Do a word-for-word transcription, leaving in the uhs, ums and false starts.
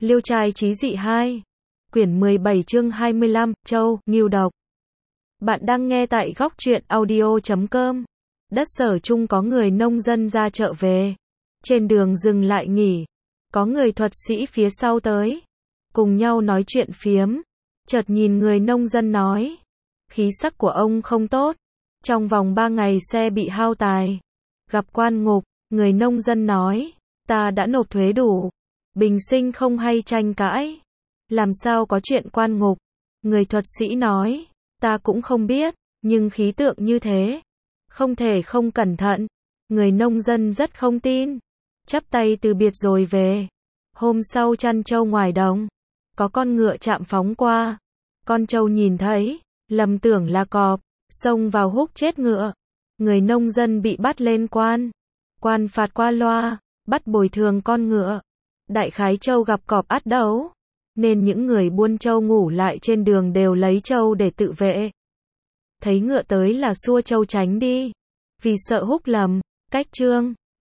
Liêu trai trí dị hai. Quyển mười bảy chương hai mươi lăm, Châu, Ngưu Độc. Bạn đang nghe tại góc truyện audio chấm com. Đất Sở Trung có người nông dân ra chợ về. Trên đường dừng lại nghỉ. Có người thuật sĩ phía sau tới. Cùng nhau nói chuyện phiếm. Chợt nhìn người nông dân nói. Khí sắc của ông không tốt. Trong vòng ba ngày xe bị hao tài. Gặp quan ngục, người nông dân nói. Ta đã nộp thuế đủ. Bình sinh không hay tranh cãi. Làm sao có chuyện quan ngục? Người thuật sĩ nói. Ta cũng không biết, nhưng khí tượng như thế. Không thể không cẩn thận. Người nông dân rất không tin. Chắp tay từ biệt rồi về. Hôm sau chăn trâu ngoài đồng. Có con ngựa chạm phóng qua. Con trâu nhìn thấy, lầm tưởng là cọp, xông vào húc chết ngựa. Người nông dân bị bắt lên quan. Quan phạt qua loa, bắt bồi thường con ngựa. Đại khái trâu gặp cọp ắt đấu. Nên những người buôn trâu ngủ lại trên đường đều lấy trâu để tự vệ. Thấy ngựa tới là xua trâu tránh đi. Vì sợ húc lầm, cách chương.